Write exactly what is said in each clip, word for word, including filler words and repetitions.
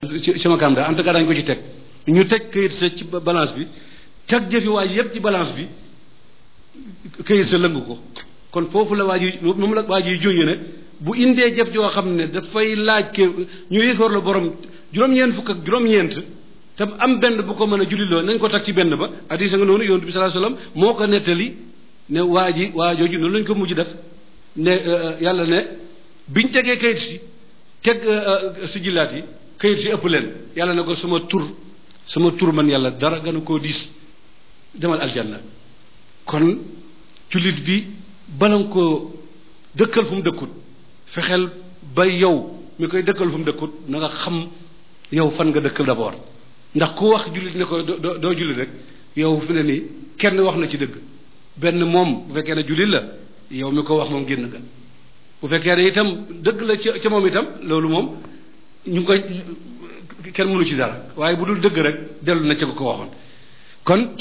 ci sama kanam daal en tout cas dañ ko ci teg ñu teg këyit sa ci balance bi teg jëfi waaj yépp ci balance bi këyit sa lëng ko kon foofu la waaj yi moom la waaj yi jónge ne bu indee jëf joo xam ne dafay laaj ke ñu yéesoor la borom juróom-ñeent fukk ak juróom-ñeent te am benn bu ko mën a julliloo nañ ko teg ci benn ba hadiis nga noonu yonent bi sallallahu alayhi wasallam moo ko nettali ne waa ji waa jooju noonu lañ ko mujj def ne yàlla ne biñ tegee këyit si teg si jillaat yi këyit si ëpp leen yàlla ne ko sama tur sama tur man yàlla dara gën a koo diis demal aljanna kon jullit bi bala nga koo dëkkal fu mu dëkkut fexeel ba yow mi koy dëkkal fu mu dëkkut na nga xam yow fan nga dëkkal d'abord ndax ku wax jullit ne ko doo doo jullit rek yow fi ne nii kenn wax na ci dëgg benn moom bu fekkee ne jullit la yow mi ko wax moom génn nga bu fekkee ne itam dëgg la ca ca moom itam loolu moom ñu ngi koy kenn mënu ci dara waaye bu dul dëgg rek dellu na ca ko ko waxoon kon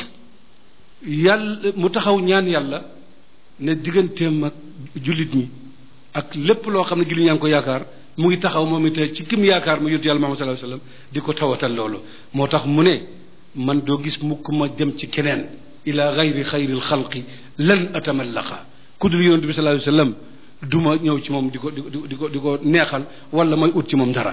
yàlla mu taxaw ñaan yàlla ne digganteem ak jullit ñi ak lépp loo xam ne jullit ñaa ngi ko yaakaar mu ngi taxaw moom it ci kim yaakaar mu yónent yàlla Muhammad sallallahu alayhi wasallam di ko tawatal loolu moo tax mu ne man doo gis mukk ma dem ci keneen ila gayri xayril xalqi lan atamallaqa ku dul yónent bi sallallahu alayhi wasallam du ma ñëw ci moom di ko di ko di ko di ko neexal wala may ut ci moom dara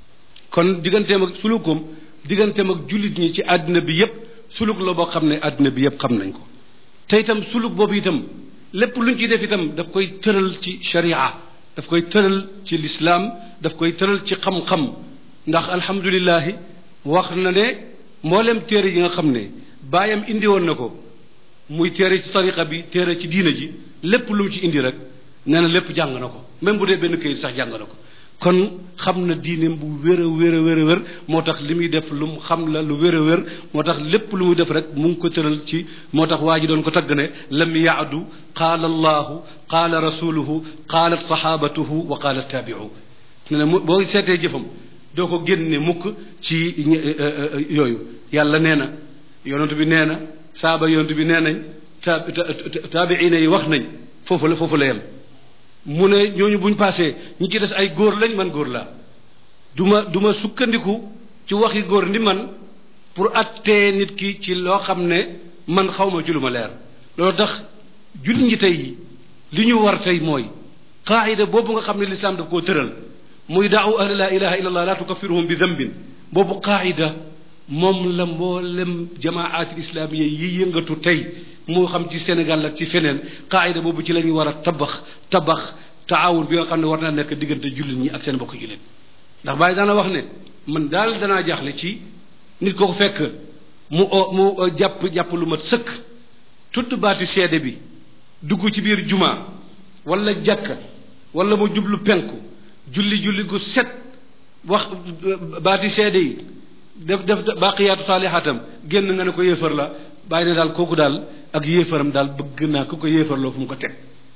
kon digganteem ak sulukoom digganteem ak jullit ñi ci àddina bi yépp suluk la boo xam ne àddina bi yépp xam nañ ko te itam suluk boobu itam lépp luñ ciy def itam daf koy tëral ci sharia daf koy tëral ci lislaam daf koy tëral ci xam-xam ndax alhamdulillahi wax na ne mboolem téere yi nga xam ne baayam indi woon na ko muy téere ci tariqa bi téere ci diina ji lépp lu mu ci indi rek nee na lépp jàng na ko même bu dee benn këyit sax jàng na ko kon xam na diineem bu wér a wér a wér a wér moo tax li muy def lu mu xam la lu wér a wér moo tax lépp lu muy def rek mu ngi ko tëral ci moo tax waa ji doon ko tagg ne lam yaadu qaala allahu qaala rasuluhu qaalat sahabatuhu wa qaalat taabiu ne ne boo seetee jëfam doo ko génne mukk ci yooyu yàlla nee na yonent bi nee na saaba yonent bi nee nañ ta taabiina yi wax nañ foofu la foofu la yem mu ne ñooñu buñ passé ñi ci des ay góor lañ man góor laa du ma du ma sukkandiku ci waxi góor ndi man pour attee nit ki ci loo xam ne man xawma ci lu ma leer loolu tax jullit ñi tey li ñu war tey mooy qaayida boobu nga xam ne lislaam daf koo tëral muy daawu ahli la ilaha illa allah la tukaffiruhum bi dambin boobu qaayida moom la mboolem jamaat islamiya yi yëngatu tey moo xam ci Sénégal ak ci feneen qaayida boobu ci la ñu war a tabax tabax taawun bi nga xam ne war naa nekk diggante jullit ñi ak seen mbokk jullit ndax bàyyi daana wax ne man daal danaa jaaxle ci nit ko fekk mu mu jàpp jàpp lu mat sëkk tudd baati seede bi dugg ci biir juma wala jàkka wala mu jublu penku julli julli gu set wax baati seede yi def def baqiyaatu saalihaatam génn nga ne ko yéefar la bàyyi ne daal kooku daal ak yéefaram daal bëgg naa ku ko yéefarloo fu mu ko teg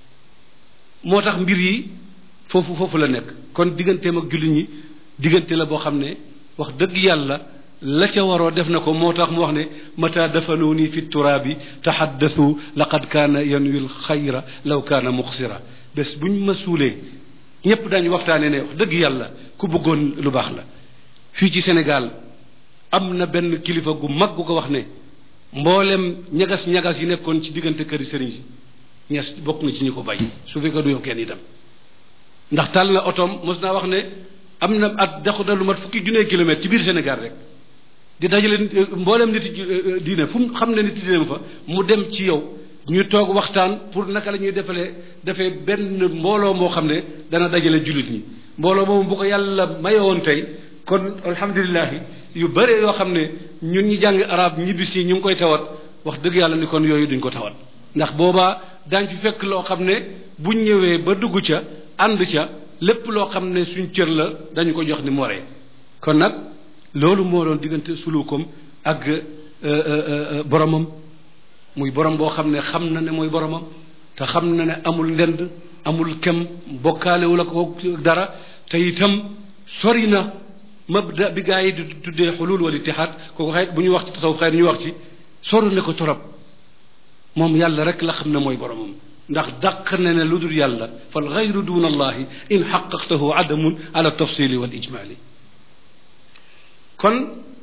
moo tax mbir yi foofu foofu la nekk kon digganteem ak jullit ñi diggante la boo xam ne wax dëgg yàlla la ca waroo def na ko moo tax mu wax ne mata dafanuuni fi turaabi tahaddathu laqad kaana yanwi l xayra law kaana muxsira bés buñ ma suulee ñépp dañu waxtaane ne wax dëgg yàlla ku bëggoon lu baax la fii ci Sénégal am na benn kilifa gu mag gu ko wax ne mboolem ñagas ñagas yi nekkoon ci diggante këri sëriñ si ñes bokk na ci ñi ko bay su fekkee du yow kenn itam ndax tàll na otoom mos naa wax ne am na at daxu da lu mat fukki junne kilomètres ci biir Sénégal rek di dajale mboolem nit diine fu mu xam ne nit diine fa mu dem ci yow ñu toog waxtaan pour naka la ñuy defalee defee benn mbooloo moo xam ne dana dajale jullit ñi mbooloo moomu bu ko yàlla mayoon tey kon alhamdulilahi yu bare yoo xam ne ñun ñi jàng arab ñibbis yi ñu ngi koy tawat wax dëgg yàlla ni kon yooyu duñ ko tawat ndax boobaa daañ fi fekk loo xam ne buñ ñëwee ba dugg ca ànd ca lépp loo xam ne suñ cër la dañu ko jox ni mu waree kon nag loolu moo doon diggante sulukom ak boromam muy borom boo xam ne xam na ne mooy boromam te xam na ne amul ndend amul kem bokkaalewul ak ko dara te itam sori na mabda bi gaa yi di tuddee xulul wal ittihaad kooku xëy bu ñu wax ci tasawuf xëy ñu wax ci sori na ko torop moom yàlla rek la xam ne mooy boromam ndax dàq na ne lu dul yàlla fal gayru duna allahi in xaqaqtahu adamun ala tafsili wal ijmali kon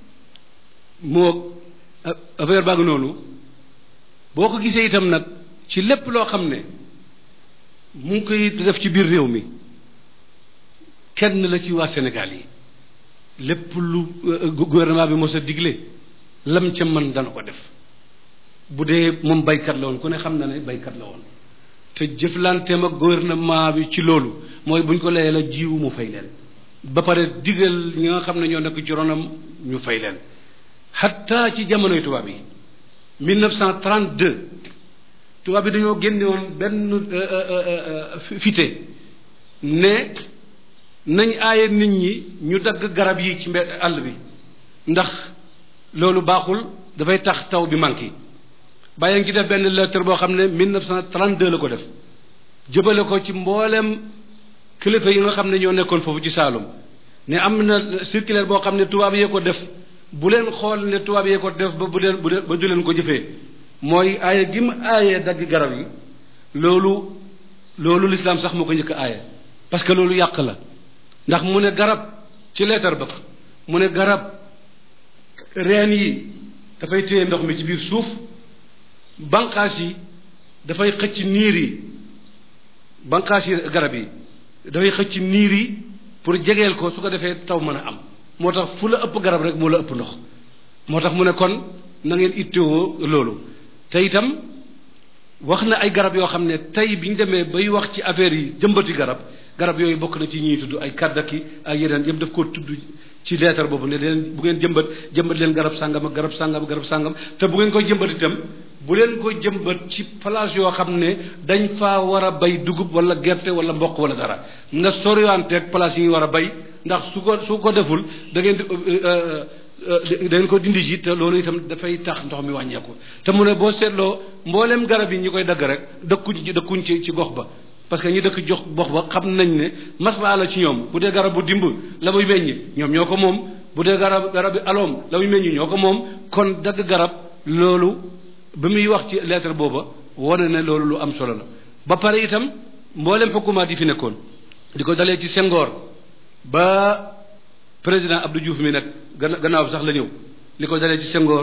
moo affaire baa ngi noonu boo ko gisee itam nag ci lépp loo xam ne mu ngi koy def ci biir réew mi kenn la ci waa Sénégal yi lépp lu gouvernement bi mos a digle lam ca mën dana ko def bu dee moom baykat la woon ku ne xam na ne baykat la woon te jëflanteem ak gouvernement bi ci loolu mooy buñ ko layee la jiwu mu fay leen ba pare digal ñi nga xam ne ñoo nekk ci ronam ñu fay leen hatta ci jamonoy tubaab yi mille neuf cent trente-deux tubaab bi dañoo génne woon benn fité ne nañ aaye nit ñi ñu dagg garab yi ci mbe àll bi ndax loolu baaxul dafay tax taw bi manqué bàyyi ngi def benn lettre boo xam ne mille neuf cent trente-deux la ko def jëbale ko ci mboolem kilifa yi nga xam ne ñoo nekkoon foofu ci Saalum ne am na circulaire boo xam ne tubaab yee ko def bu leen xool ne tubaab yee ko def ba bu leen ba du leen ko jëfee mooy aaye gi mu aayee dagg garab yi loolu loolu l'islam sax moo ko njëkk aaye parce que loolu yàq la ndax mu ne garab ci leetar ba mu ne garab reen yi dafay téye ndox mi ci biir suuf banqaas yi dafay xëcc niir yi banqaas yi garab yi dafay xëcc niir yi pour jegeel ko su ko defee taw mën a am moo tax fu la ëpp garab rek moo la ëpp ndox moo tax mu ne kon na ngeen ittewoo loolu te itam wax na ay garab yoo xam ne tey bi ñu demee bay wax ci affaire yi jëmbati garab garab yooyu bokk na ci ñuy tudd ay kàddaki ay yeneen yëpp daf koo tudd ci leetar boobu ne leen bu ngeen jëmbat jëmbat leen garab sàngam ak garab sàngam garab sàngam te bu ngeen koy jëmbat itam bu leen ko jëmbat ci place yoo xam ne dañ faa war a bay dugub wala gerte wala mboq wala dara nga soriwanteeg place yi ñu war a bay ndax su ko su ko deful da ngeen di da ngeen ko dindi ji te loolu itam dafay tax ndox mi wàññeeku te mu ne boo seetloo mboolem garab yi ñu koy dagg rek dëkkuñ ci dëkkuñ ci ci gox ba parce que ñi dëkk jox gox ba xam nañ ne maslaa la ci ñoom bu dee garab bu dimb la muy meññ ñoom ñoo ko moom bu dee garab garab bi aloom la muy meññ ñoo ko moom kon dagg garab loolu ba muy wax ci lettre booba wane ne loolu lu am solo la ba pare itam mboolem xukumaat yi fi nekkoon di ko dalee ci Senghor ba président Abdou Diouf mi nag gannaaw sax la ñëw li ko dalee ci Senghor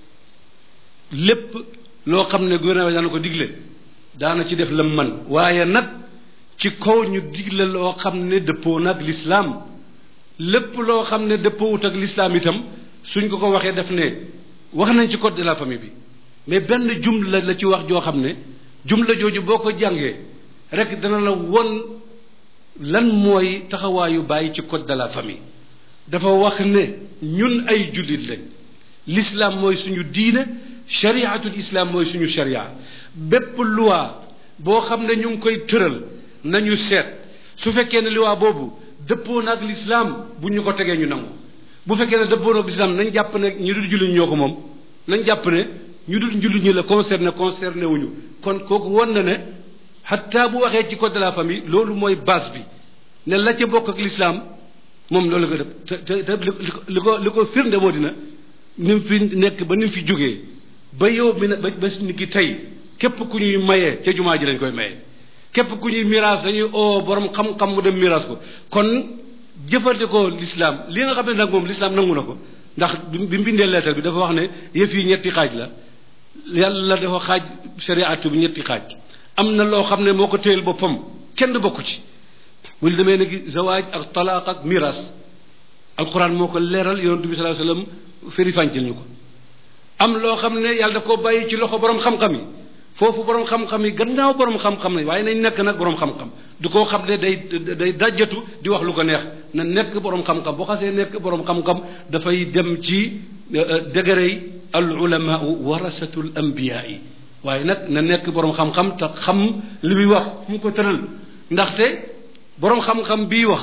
lépp loo xam ne gouvernement daana ko digle daana ci def la man waaye nag ci kaw ñu digle loo xam ne dëppoo nag l'islam lépp loo xam ne dëppoowut ak l'islam itam suñ ko ko waxee def ne wax nañ ci code de la famille bi mais benn jumla la ci wax joo xam ne jumla jooju boo ko jàngee rek dana la won lan mooy taxawaayu bàyyi ci code de la famille dafa wax ne ñun ay jullit lañ l'islam mooy suñu diine shariatul islam mooy suñu sharia bépp loi boo xam ne ñu ngi koy tëral nañu seet su fekkee ne loi boobu dëppoo na ak l'islam bu ñu ko tegee ñu nangu bu fekkee ne dëppoo na ak l'islam nañ jàpp ne ñu dul jullit ñoo ko moom nañ jàpp ne ñu dul jullit ñi la concerné concerné wuñu kon kooku won na ne hatta bu waxee ci code de la famille loolu mooy base bi ne la ca bokk ak l'islam moom loolu ko def te te te li ko li ko firnde moo dina ni mu fi nekk ba ni mu fi jógee ba yow mi ne ba ba ni ki tey képp ku ñuy mayee ca jumaa ji lañ koy mayee képp ku ñuy miraas dañuy oo borom xam-xam mu dem miraas ko kon jëfandikoo l'islam li nga xam ne nag moom l'islam nangu na ko ndax bi mu bindee lettre bi dafa wax ne yëf yi ñetti xaaj la yàlla dafa xaaj shariatu bi ñetti xaaj am na loo xam ne moo ko téyel boppam kenn bokku ci bu demee ne zawaaj ak talaaq ak miraas alquran moo ko leeral yonent bi sallallahu alayhi wasallam firi fàncil ñu ko am loo xam ne yàlla daf koo bàyyi ci loxo borom xam-xam yi foofu borom xam-xam yi gannaaw borom xam-xam yi waaye nañ nekk nag borom xam-xam du koo xam ne day day dajjatu di wax lu ko neex na nekk borom xam-xam boo xasee nekk borom xam-xam dafay dem ci degré al ulama warasatul anbiya yi waaye nag na nekk borom xam-xam te xam li muy wax mu ko tëral ndaxte borom xam-xam bii wax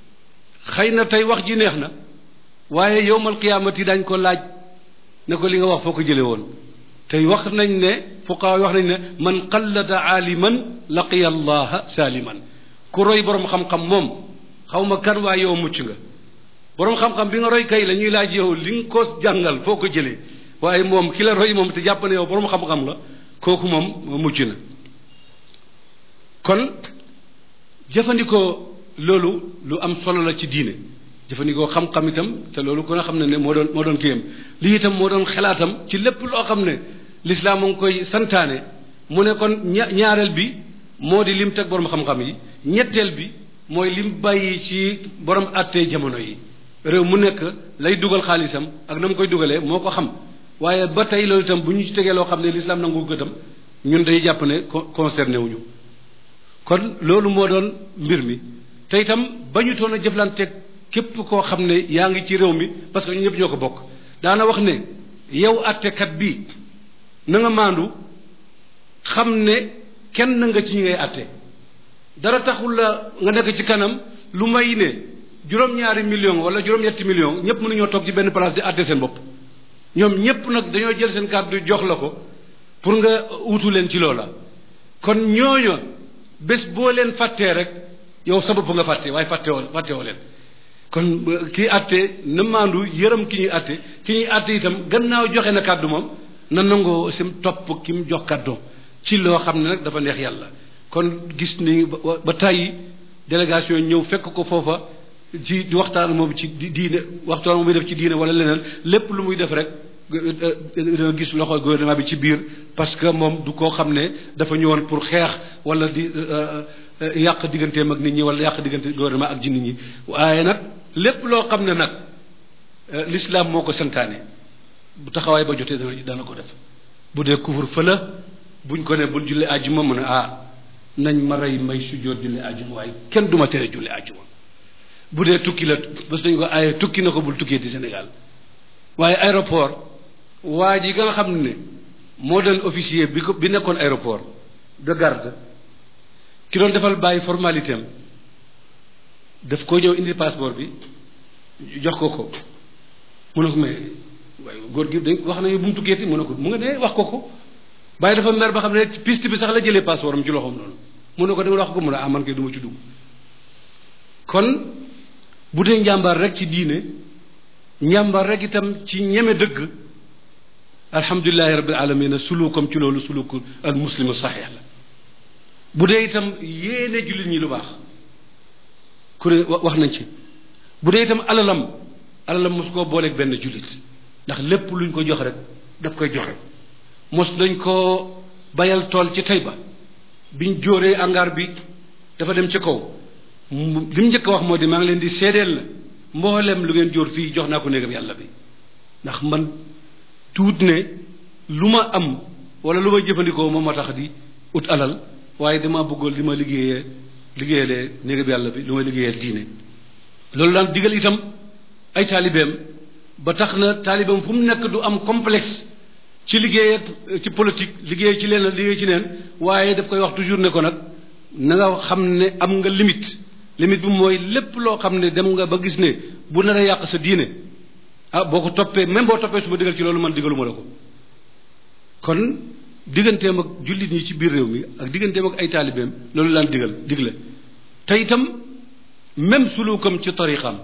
xëy na tey wax ji neex na waaye yowmal qiyaamati dañ ko laaj ne ko li nga wax foo ko jëlee woon tey wax nañ ne fuqaha wax nañ ne man qallada aaliman laqiya allaha saaliman ku roy borom xam-xam moom xaw ma kan waaye yow mucc nga borom xam-xam bi nga roy kay la ñuy laaj yow li nga ko jàngal foo ko jëlee waaye moom ki la roy moom te jàpp ne yow borom xam-xam la kooku moom mucc na kon jëfandikoo loolu lu am solo la ci diine jëfandikoo xam-xam itam te loolu kon a xam ne ne moo doon moo doon kiyam lii itam moo doon xalaatam ci lépp loo xam ne l'islam mu ngi koy santaane mu ne kon ña ñaareel bi moo di lim teg borom xam-xam yi ñetteel bi mooy lim bàyyi ci borom àttee jamono yi réew mu nekk lay dugal xaalisam ak na mu koy dugalee moo ko xam waaye ba tey loolu itam bu ñu ci tegee loo xam ne l'islam nangu ko itam ñun day jàpp ne concerné wuñu kon loolu moo doon mbir mi te itam ba ñu toon a jëflanteeg képp koo xam ne yaa ngi ci réew mi parce que ñu ñëpp ñoo ko bokk daana wax ne yow àttekat bi na nga maandu xam ne kenn nga ci ñi ngay àtte dara taxul la nga nekk ci kanam lu may ne juróom-ñaari million wala juróom-ñetti million ñëpp mënuñoo toog ci benn place di àtte seen bopp ñoom ñëpp nag dañoo jël seen kàddu jox la ko pour nga wutu leen ci loola kon ñooñu bés boo leen fàttee rek yow sa bopp nga fàtte waaye fàtte woo fàtte woo leen kon kii àtte na maandu yërëm ki ñuy àtte ki ñuy àtte itam gannaaw joxe na kàddu moom na nangoo sim topp ki mu jox kàddu ci loo xam ne nag dafa neex yàlla kon gis ni ba tàyyi délégation ñëw fekk ko foofa ci di waxtaan moom ci diine waxtaan moom muy def ci diine wala leneen lépp lu muy def rek danga gis loxo gouvernement bi ci biir parce que moom du koo xam ne dafa ñëwoon pour xeex wala di yàq digganteem ak nit ñi wala yàq diggante gouvernement ak ji nit ñi waaye nag lépp loo xam ne nag l'islam moo ko santaane bu taxawaay ba jotee dana dana ko def bu dee kufur fëla buñ ko ne bul julli àjjuma mu ne ah nañ ma rey may sujjóot julli àjjuma waaye kenn du ma tere julli àjjuma bu dee tukki la bés dañu ko aaye tukki na ko bul tukkee ci Sénégal waaye aéroport waa ji nga xam ne moo doon officier bi ko bi nekkoon aéroport de garde ki doon defal bàyyi formalité am daf ko ñëw indi passeport bi jox ko ko mu ne ko mais waaye góor gi dañ wax nañu bu mu tukkeeti mu ne ko mu nga ne wax ko ko bàyyi dafa mer ba xam ne piste bi sax la jëlee passeport am ci loxoom noonu mu ne ko dama wax ko mu ne ah man kay du ma ci dugg kon bu dee njàmbaar rek ci diine njàmbaar rek itam ci ñeme dëgg alhamdulilahi rabbil alamin suluukam ci loolu suluku al muslimu saxiix la bu dee itam yéene jullit ñi lu baax ku ne wax nañ ci bu dee itam alalam alalam mos koo booleeg benn jullit ndax lépp luñ ko jox rek daf koy joxe mos nañ koo bayal tool ci Tayba biñ jóoree angaar bi dafa dem ci kaw li mu njëkk a wax moo di maa ngi leen di seedeel na mboolem lu ngeen jóor fii jox naa ko néegam yàlla bi ndax man tuut ne lu ma am wala lu ma jëfandikoo moom ma tax di ut alal waaye dama bëggoon li ma liggéeyee liggéeyalee néegam yàlla bi lu ma liggéeyal diine loolu daan digal itam ay taalibeem ba tax na taalibeem fu mu nekk du am complexe ci liggéey ci politique liggéey ci leen liggéey ci neen waaye daf koy wax toujours ne ko nag na nga xam ne am nga limite limite bi mooy lépp loo xam ne dem nga ba gis ne bu nar a yàq sa diine ah boo ko toppee même boo toppee su ma digal ci loolu man digaluma la ko kon digganteem ak jullit ñi ci biir réew mi ak digganteem ak ay taalibeem loolu laan digal digle te itam même sulukam ci tariqam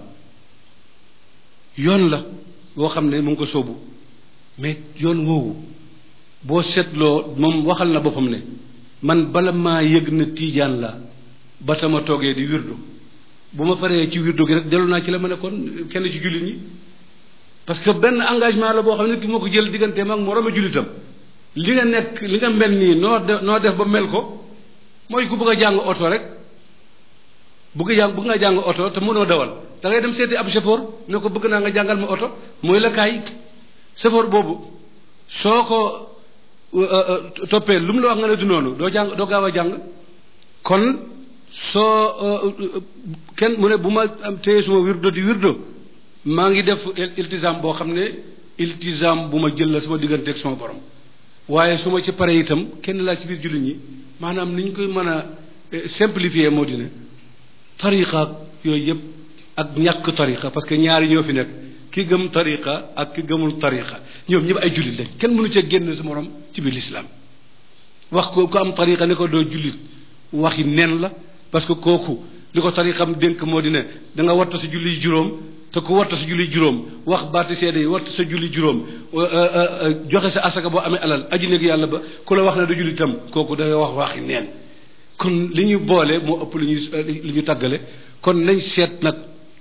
yoon la boo xam ne mu ngi ko sóobu mais yoon woowu boo seetloo moom waxal na boppam ne man bala maa yëg na tiijaan la ba tama toogee di wirdu bu ma paree ci wirdu gi rek dellu naa ci la ma nekkoon kenn ci jullit ñi parce que benn engagement la boo xam ne ki moo ko jël digganteem ak morooma jullitam li nga nekk li nga mel nii noo def noo def ba mel ko mooy ku bëgg a jàng oto rek bëgg jàng bëgg nga jàng oto te mënoo dawal da ngay dem seeti ab chauffeur ne ko bëgg naa nga jàngal ma oto mooy la kaay chauffeur boobu soo ko toppee lu mu la wax nga ne du noonu doo jàng doo gaaw a jàng kon soo kenn mu ne bu ma am téye suma wirdo di wirdo maa ngi def iltisam boo xam ne iltisam bu ma jël la sama digganteeg sama borom waaye su ma ci pare itam kenn laa ci biir jullit ñi maanaam ni ñu koy mën a simplifier moo di ne tariqa yooyu yëpp ak ñàkk tariqa parce que ñaari ñoo fi nekk ki gëm tariqa ak ki gëmul tariqa ñoom ñëpp ay jullit lañ kenn mënu cee génn sa morom ci biir l'islam wax ko ku am tariqa ne ko doo jullit waxi nen la parce que kooku li ko tariqam dénk moo di ne da nga wattu sa julli juróom te ku wattu sa julli juróom wax baati seede yi wattu sa julli juróom joxe sa asaka boo amee alal aju néeg yàlla ba ku la wax ne da julli itam kooku dafay wax waxi neen kon li ñuy boole moo ëpp li ñuy li ñu tàggale kon nañ seet nag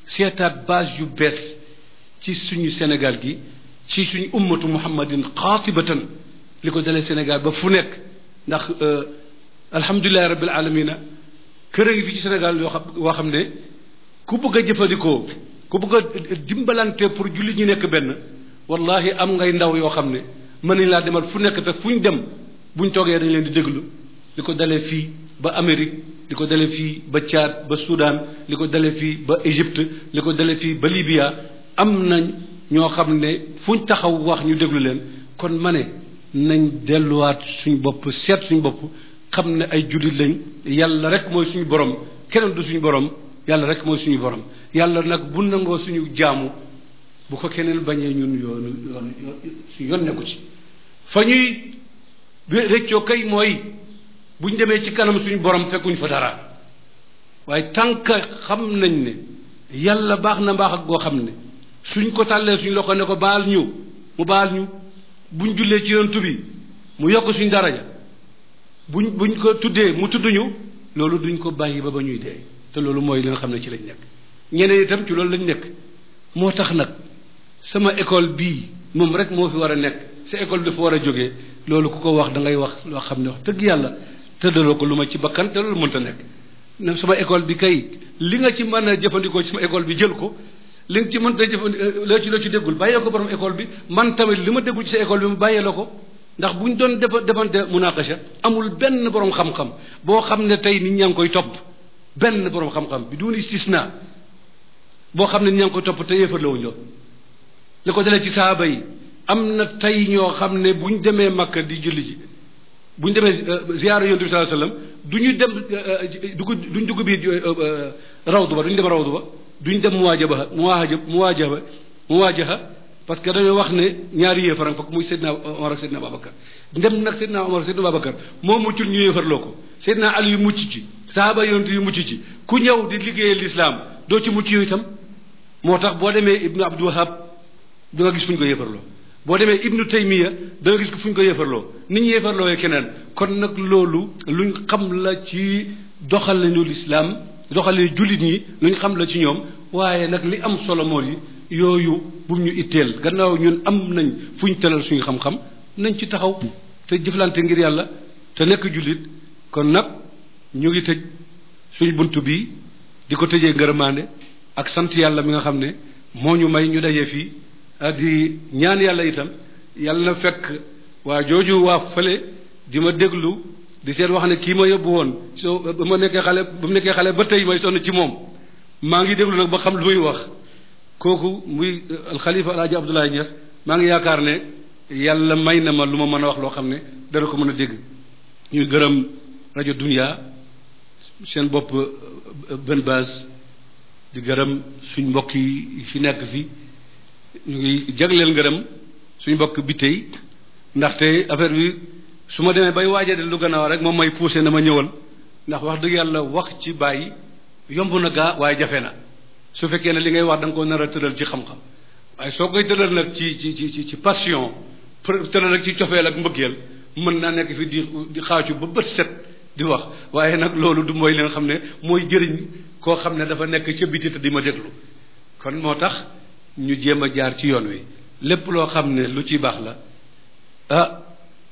seetaat base yu bees ci suñu Sénégal gi ci suñu ummatu muhammadin xaatibatan li ko dalee Sénégal ba fu nekk ndax alhamdulilahi rabbil alamina kër a ngi fi ci Sénégal yoo xam yoo xam ne ku bëgg a jëfandikoo ku bëgg a dimbalante pour julli ñi nekk benn wallahi am ngay ndaw yoo xam ne mën nañ laa demal fu nekk te fu ñu dem buñ toogee dañ leen di déglu li ko dalee fii ba Amérique li ko dalee fii ba Tchad ba Soudan li ko dalee fii ba Égypte li ko dalee fii ba Libya am nañ ñoo xam ne fuñ taxaw wax ñu déglu leen kon ma ne nañ delluwaat suñ bopp seet suñ bopp xam ne ay jullit lañ yàlla rek mooy suñu borom keneen du suñu borom yàlla rek mooy suñu borom yàlla nag bu nangoo suñu jaamu bu ko keneen bañee ñun yoonu yoon suñu yoon nekku ci fa ñuy réccoo kay mooy buñ demee ci kanam suñu borom fekkuñ fa dara waaye tant que xam nañ ne yàlla baax na mbaax ak goo xam ne suñ ko tàllee suñu loxo ne ko baal ñu mu baal ñu buñ jullee ci yonent bi mu yokk suñu daraja buñ buñ ko tuddee mu tudduñu loolu duñ ko bàyyi ba ba ñuy dee te loolu mooy li nga xam ne ci lañ nekk ñeneen itam ci loolu lañ nekk moo tax nag sama école bii moom rek moo fi war a nekk sa école bi dafa war a jógee loolu ku ko wax da ngay wax loo xam ne wax dëgg yàlla tëddaloo ko lu ma ci bakkan te loolu mënta nekk ne sama école bi kay li nga ci mën a jëfandikoo ci sama école bi jël ko li nga ci mënta jëfandikoo loo ci loo ci déggul bàyyee ko borom école bi man tamit li ma déggul ci sa école bi mu bàyyee la ko ndax bu ñu doon defa defante munaqasha amul benn borom xam-xam boo xam ne tey nit ñaa ngi koy topp benn borom xam-xam bi duun istisna boo xam ne nit ñaa ngi koy topp te yéefar la wuñ loolu li ko dalee ci saaba yi am na tey ñoo xam ne bu ñu demee Makka di julli ji bu ñu demee ziyaara yonent bi sallallahu alayhi wasallam du ñu dem dugg duñ dugg biir rawdu ba duñ dem rawdu ba duñ dem muwaajaha muwaajaha muwaajaha muwaajaha parce que dañoo wax ne ñaari yéefaram fokk muy Seydina Omar ak Seydina Babacar ndem nag Seydina Omar ak Seydina Babacar moo muccul ñu yéefarloo ko Seydina Ali yu mucc ci sahaaba yonent yu mucc ci ku ñëw di liggéeyal lislaam doo ci mucc yooyu itam moo tax boo demee Ibnu Abdul Wahab da nga gis fu ñu ko yéefarloo boo demee Ibnu Taymiya da nga gis fu ñu ko yéefarloo nit ñi yéefarloo keneen kon nag loolu luñ xam la ci doxalinu lislaam doxalee jullit ñi luñ xam la ci ñoom waaye nag li am solo moo yi yooyu bu ñu itteel gannaaw ñun am nañ fu ñu tëral suñu xam-xam nañ ci taxaw te jëflante ngir yàlla te nekk jullit kon nag ñu ngi tëj suñu bunt bi di ko tëjee ngërëmaande ak sant yàlla mi nga xam ne moo ñu may ñu dajee fii di ñaan yàlla itam yàlla na fekk waa jooju waa fële di ma déglu di seet wax ne kii ma yóbbu woon soo ba ma nekkee xale ba mu nekkee xale ba tey may sonn ci moom maa ngi déglu nag ba xam lu muy wax kooku muy alxalifa alaaji Abdoulaye Niass maa ngi yaakaar ne yàlla may na ma lu ma mën a wax loo xam ne dana ko mën a dégg ñuy gërëm rajo Dunia seen bopp benn base di gërëm suñ mbokk yi fi nekk fi ñu ngi jagleel ngërëm suñ mbokk bi tey ndaxte affaire bi su ma demee bay waajee de lu gannaaw rek moom may poussé na ma ñëwal ndax wax dëgg yàlla wax ci bàyyi yomb na gaa waaye jafe na su fekkee ne li ngay wax da nga ko nar a tëral ci xam-xam waaye soo koy tëral nag ci ci ci ci passion tëral nag ci cofeel ak mbëggeel mën naa nekk fi di di xaacu ba bët set di wax waaye nag loolu du mooy li nga xam ne mooy jëriñ koo xam ne dafa nekk ca biti te di ma déglu kon moo tax ñu jéem a jaar ci yoon wi lépp loo xam ne lu ci baax la ah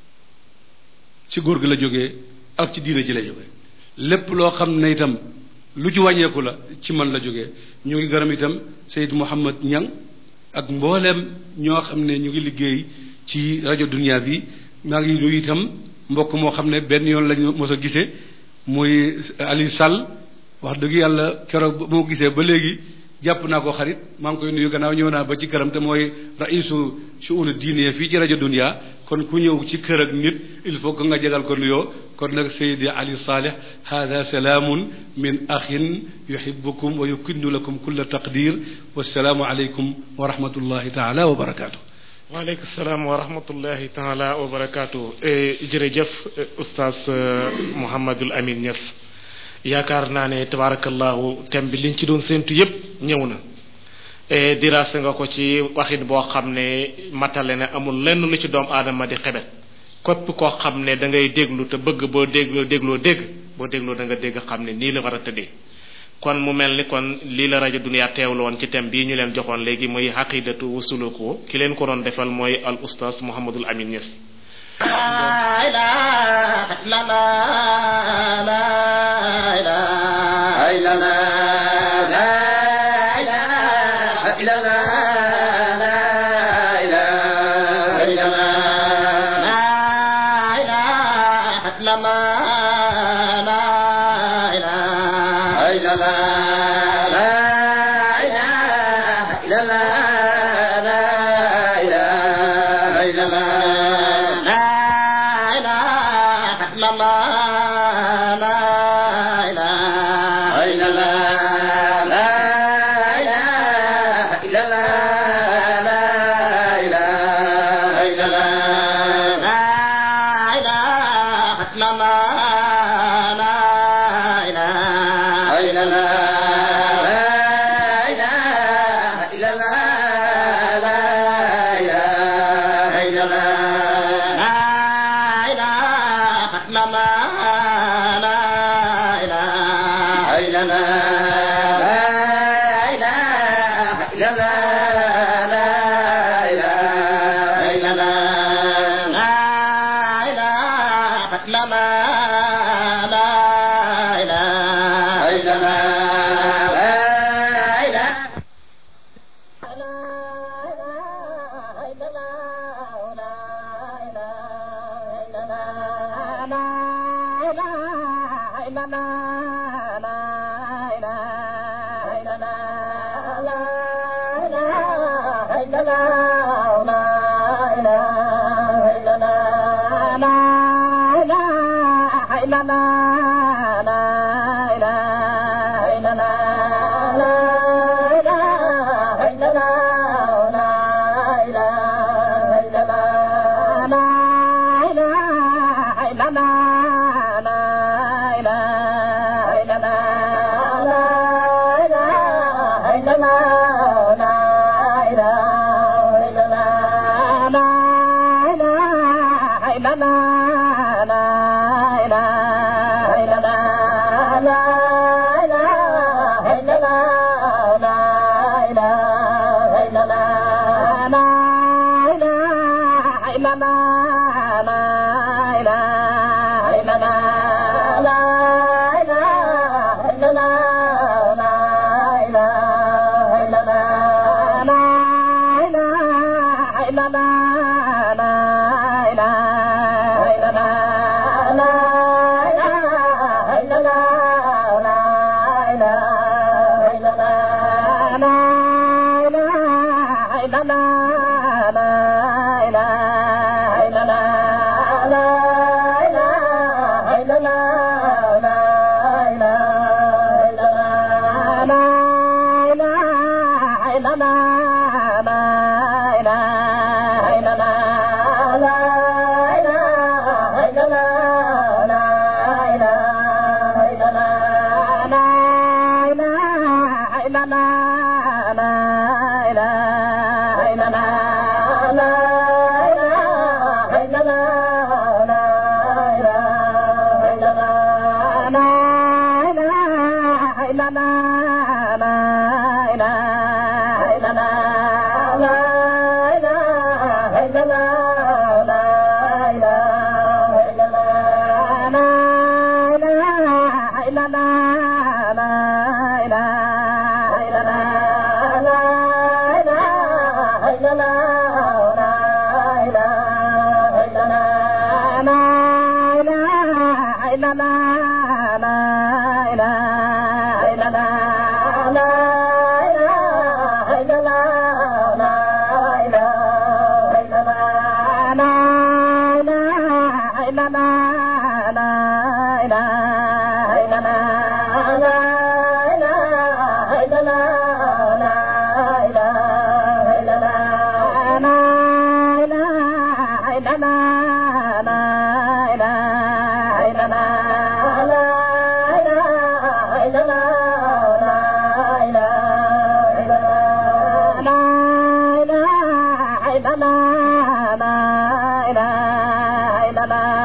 ci góor gi la jógee ak ci diina ji la jógee lépp loo xam ne itam lu ci wàññeeku la ci man la jógee ñu ngi gërëm itam Seyd Mouhamad Niang ak mbooleem ñoo xam ne ñu ngi liggéey ci rajo Dunia bi maa ngi nuyu itam mbokk moo xam ne benn yoon lañu mos a gisee muy Aliou Sall wax dëgg yàlla keroog moo gisee ba léegi jàpp naa ko xarit maa ngi koy nuyu gannaaw ñëw naa ba ci këram te mooy raisu shu'un diine fii ci rajo Dunia kon ku ñëw ci kër ak nit il faut que nga jegal ko nuyoo kon nag Seydi Ali Salih hada salaamun min axin yuhibbukum wa yukinnu lakum kulla taqdir wassalaamu aleykum wa rahmatullahi taala wa barakaatu. waaleykum salaam wa rahmatullahi taala wa barakaatu. jërëjëf oustaz Mouhamadul Amin Niass yaakaar naa ne tabarakallahu thème bi liñ ci doon séntu yépp ñëw na diraasa nga ko ci waxin boo xam ne matale ne amul lenn lu ci doomu aadama di xebet képp koo xam ne da ngay déglu te bëgg boo dégloo dégloo dégg boo dégloo da nga dégg xam ne nii la war a tëddee kon mu mel ni kon lii la rajo Dunya teewlu woon ci thème bii ñu leen joxoon léegi muy xaqidatu wasuluku ki leen ko doon defal mooy al oustaz Mouhamadul Amin Niass.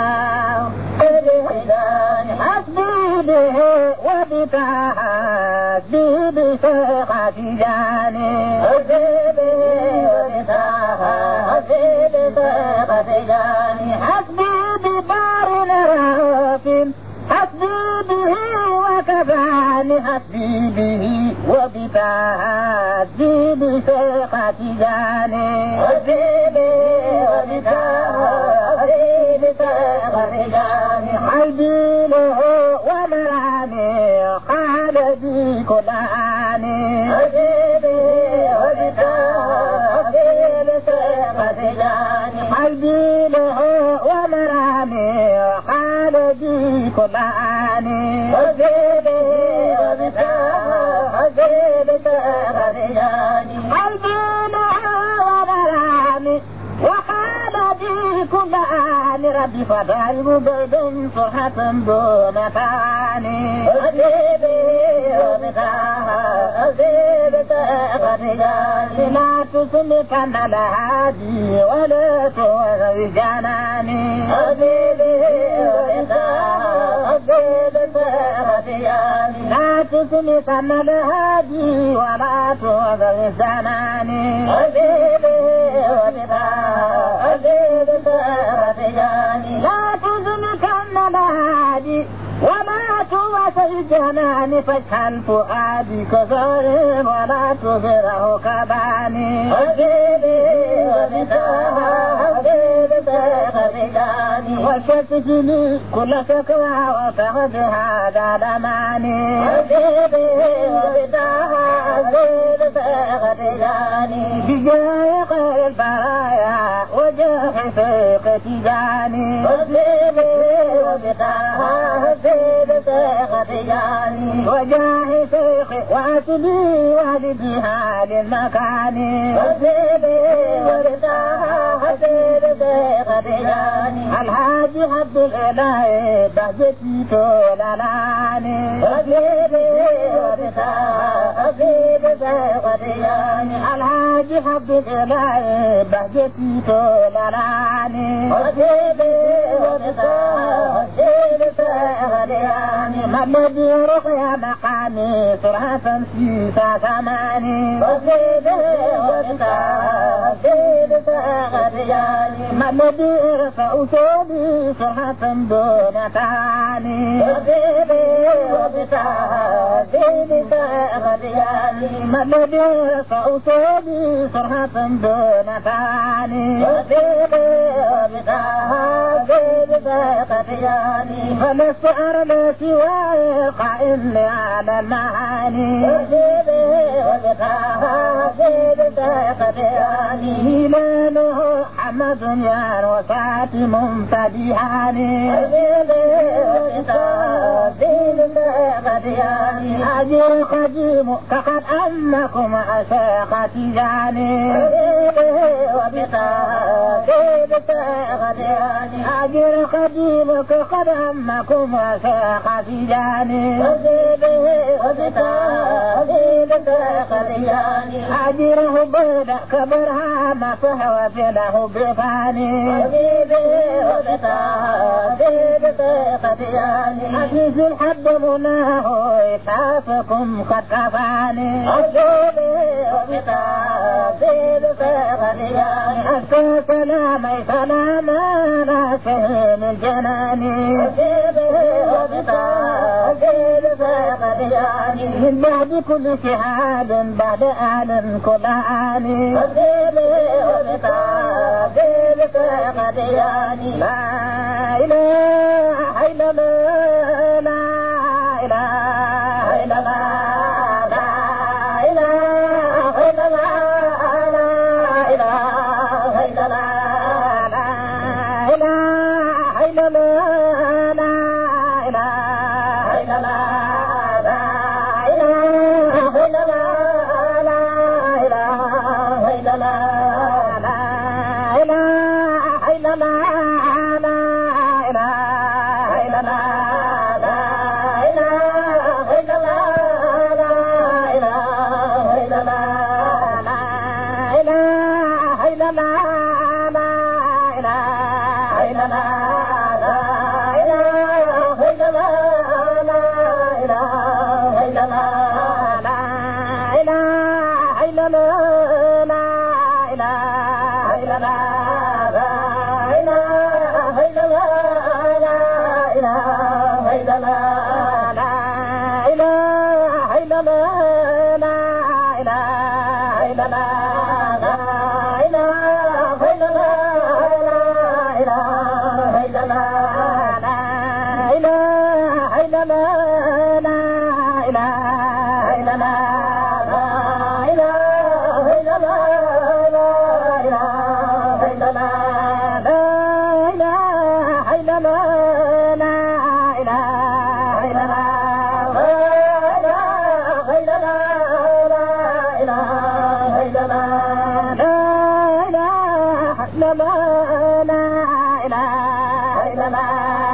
وبتاعها بساقة جاني حسبي به وبساقة حسبي بساقة جاني حسبي ببار رافٍ حسبي به وكفاني حسبي به وبتهدي بساقة جاني حسبي به وبتهدي بساقة جاني قلبي له ومرامي خالدي كلاني حسبي به وبتهدي بساقة جاني قلبي له ومرامي خالدي كلاني حسبي وبتهدي بساقة جاني قلبي له ومرامي وخالدي كلاني ربي فضائب بيد صرحة دون ثاني حسبي وبتهدي بساقة جاني لا تسلكن الهادي ولا تغوي جناني حسبي وبتهدي بساقة جاني لا تسلكن الهادي ولا تغوي جناني حسبي وبتهدي بساقة جاني لا تسلكن الهادي ولا توسع الجنان فاجعل فؤادي كظالم ولا تظهره كباني حسبي وبتهدي بساقة جاني وشتتني كل شكوى وفقد هذا لماني حسبي وبتهدي بساقة جاني بجاه خير البرايا وجاه فيق تجاني حسبي وبتهدي بساقة جاني وجاه شيخ وعسلي والدي هذا المكان حسبي وبتهدي بساقة جاني الحاج عبد الإله بهجتي طول العاني حسبي وبتهدي بساقة جاني الحاج عبد الإله بهجتي طول العاني حسبي وبتهدي بساقة جاني محمد رقيا مقامي صراحة في ساماني حسبي وبتهدي بساقة جاني محمد رفع صوبي صراحة دون ثاني حسبي وبتهدي بساقة جاني محمد رفع صوبي صراحة دون ثاني حسبي وبتهدي بساقة جاني فلست أرى سوى قائل على المعاني حسبي وبتهدي بساقة جاني هلاله حمد يا وسعة ممتدحاني حسبي وبتهدي بساقة جاني أجر قديم فقد أنكم عشاقة جاني حسبي وبتهدي بساقة جاني أجر قديم فقد أنكم عشاقة جاني حسبي وبتهدي بساقة جاني أجره بيد كبرها ما فهو في له بفاني حسبي وبتهدي بساقة جاني حديث الحب مناه إسعافكم قد كفاني حسبي وبتهدي بساقة جاني حتى سلامي سلاما لا فهم الجناني حسبي وبتهدي بساقة جاني من بعد كل شهاد بعد أهل كل آني حسبي وبتهدي بساقة جاني لا إله إلا الله لا إله إلا الله لا إله إلا الله لا إله إلا الله لا إله إلا الله لا إله إلا الله لا إله إلا الله لا إله إلا الله لا إله إلا الله لا la la la la